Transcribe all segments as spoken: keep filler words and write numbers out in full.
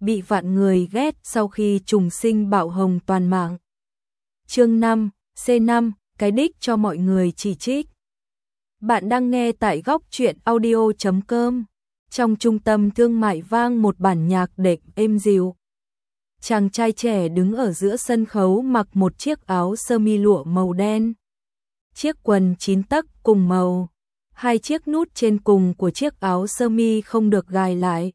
bị vạn người ghét sau khi trùng sinh bạo hồng toàn mạng. Chương năm, C năm, cái đích cho mọi người chỉ trích. Bạn đang nghe tại góc truyện audio chấm com. Trong trung tâm thương mại vang một bản nhạc đệm êm dịu. Chàng trai trẻ đứng ở giữa sân khấu mặc một chiếc áo sơ mi lụa màu đen. Chiếc quần chín tấc cùng màu. Hai chiếc nút trên cùng của chiếc áo sơ mi không được gài lại,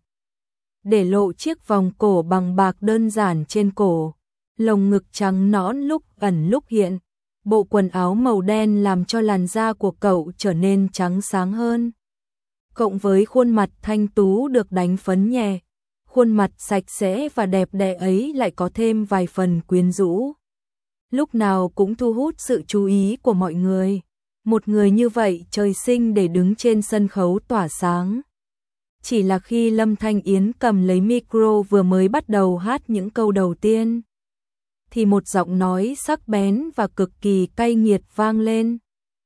để lộ chiếc vòng cổ bằng bạc đơn giản trên cổ. Lồng ngực trắng nõn lúc ẩn lúc hiện. Bộ quần áo màu đen làm cho làn da của cậu trở nên trắng sáng hơn. Cộng với khuôn mặt thanh tú được đánh phấn nhẹ, khuôn mặt sạch sẽ và đẹp đẽ ấy lại có thêm vài phần quyến rũ. Lúc nào cũng thu hút sự chú ý của mọi người. Một người như vậy trời sinh để đứng trên sân khấu tỏa sáng. Chỉ là khi Lâm Thanh Yến cầm lấy micro vừa mới bắt đầu hát những câu đầu tiên, thì một giọng nói sắc bén và cực kỳ cay nghiệt vang lên.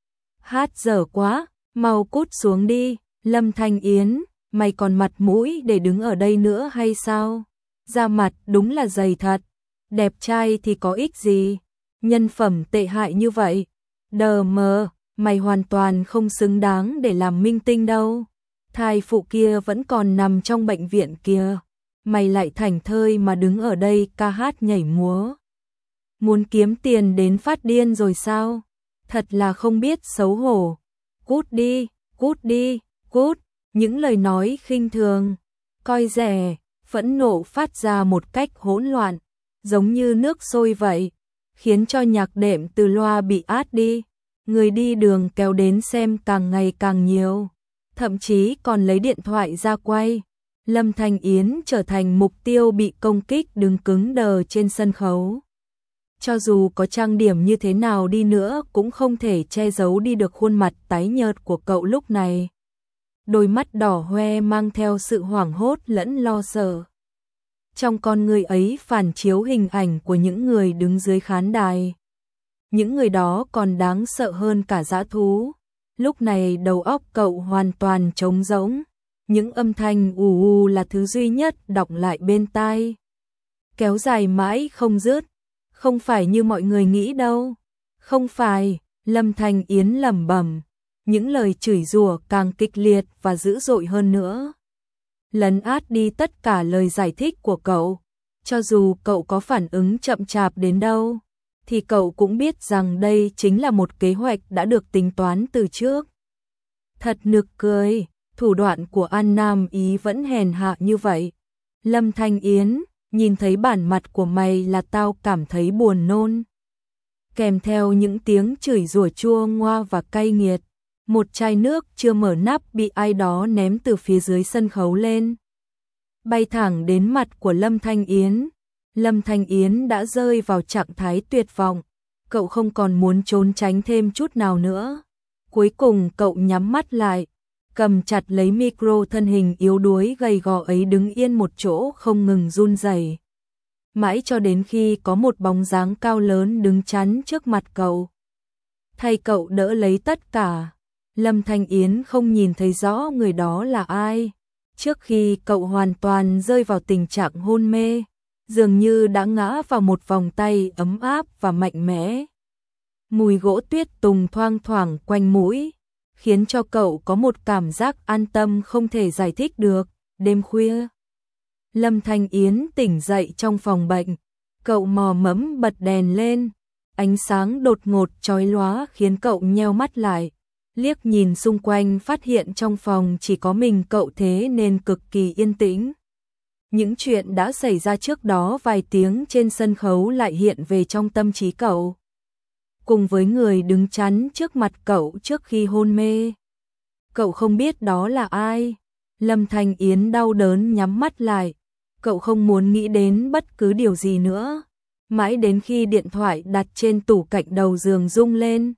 Hát dở quá, mau cút xuống đi, Lâm Thanh Yến, mày còn mặt mũi để đứng ở đây nữa hay sao? Da mặt đúng là dày thật, đẹp trai thì có ích gì, nhân phẩm tệ hại như vậy. Đờ mờ, mày hoàn toàn không xứng đáng để làm minh tinh đâu. Thai phụ kia vẫn còn nằm trong bệnh viện kia, mày lại thảnh thơi mà đứng ở đây ca hát nhảy múa. Muốn kiếm tiền đến phát điên rồi sao? Thật là không biết xấu hổ. Cút đi, cút đi, cút. Những lời nói khinh thường, coi rẻ, phẫn nộ phát ra một cách hỗn loạn, giống như nước sôi vậy, khiến cho nhạc đệm từ loa bị át đi. Người đi đường kéo đến xem càng ngày càng nhiều, thậm chí còn lấy điện thoại ra quay. Lâm Thanh Yến trở thành mục tiêu bị công kích đứng cứng đờ trên sân khấu. Cho dù có trang điểm như thế nào đi nữa cũng không thể che giấu đi được khuôn mặt tái nhợt của cậu lúc này. Đôi mắt đỏ hoe mang theo sự hoảng hốt lẫn lo sợ. Trong con người ấy phản chiếu hình ảnh của những người đứng dưới khán đài. Những người đó còn đáng sợ hơn cả dã thú. Lúc này đầu óc cậu hoàn toàn trống rỗng. Những âm thanh ù ù là thứ duy nhất đọng lại bên tai. Kéo dài mãi không dứt. Không phải như mọi người nghĩ đâu. Không phải, Lâm Thanh Yến lẩm bẩm. Những lời chửi rủa càng kịch liệt và dữ dội hơn nữa. Lấn át đi tất cả lời giải thích của cậu. Cho dù cậu có phản ứng chậm chạp đến đâu, thì cậu cũng biết rằng đây chính là một kế hoạch đã được tính toán từ trước. Thật nực cười, thủ đoạn của An Nam Ý vẫn hèn hạ như vậy. Lâm Thanh Yến, nhìn thấy bản mặt của mày là tao cảm thấy buồn nôn. Kèm theo những tiếng chửi rủa chua ngoa và cay nghiệt, một chai nước chưa mở nắp bị ai đó ném từ phía dưới sân khấu lên, bay thẳng đến mặt của Lâm Thanh Yến. Lâm Thanh Yến đã rơi vào trạng thái tuyệt vọng, cậu không còn muốn trốn tránh thêm chút nào nữa. Cuối cùng cậu nhắm mắt lại, cầm chặt lấy micro, thân hình yếu đuối gầy gò ấy đứng yên một chỗ không ngừng run rẩy. Mãi cho đến khi có một bóng dáng cao lớn đứng chắn trước mặt cậu, thay cậu đỡ lấy tất cả. Lâm Thanh Yến không nhìn thấy rõ người đó là ai. Trước khi cậu hoàn toàn rơi vào tình trạng hôn mê, dường như đã ngã vào một vòng tay ấm áp và mạnh mẽ. Mùi gỗ tuyết tùng thoang thoảng quanh mũi, khiến cho cậu có một cảm giác an tâm không thể giải thích được. Đêm khuya, Lâm Thanh Yến tỉnh dậy trong phòng bệnh, cậu mò mẫm bật đèn lên, ánh sáng đột ngột chói lóa khiến cậu nheo mắt lại, liếc nhìn xung quanh phát hiện trong phòng chỉ có mình cậu, thế nên cực kỳ yên tĩnh. Những chuyện đã xảy ra trước đó vài tiếng trên sân khấu lại hiện về trong tâm trí cậu, cùng với người đứng chắn trước mặt cậu trước khi hôn mê. Cậu không biết đó là ai. Lâm Thanh Yến đau đớn nhắm mắt lại, cậu không muốn nghĩ đến bất cứ điều gì nữa. Mãi đến khi điện thoại đặt trên tủ cạnh đầu giường rung lên,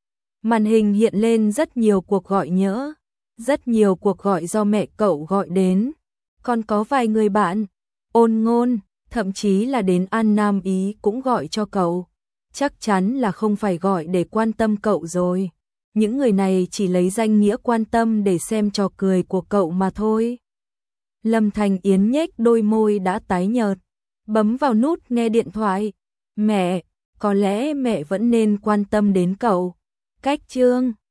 màn hình hiện lên rất nhiều cuộc gọi nhỡ, rất nhiều cuộc gọi do mẹ cậu gọi đến, còn có vài người bạn, Ôn Ngôn, thậm chí là đến An Nam Ý cũng gọi cho cậu. Chắc chắn là không phải gọi để quan tâm cậu rồi. Những người này chỉ lấy danh nghĩa quan tâm để xem trò cười của cậu mà thôi. Lâm Thành Yến nhếch đôi môi đã tái nhợt, bấm vào nút nghe điện thoại. Mẹ, có lẽ mẹ vẫn nên quan tâm đến cậu. Cách chương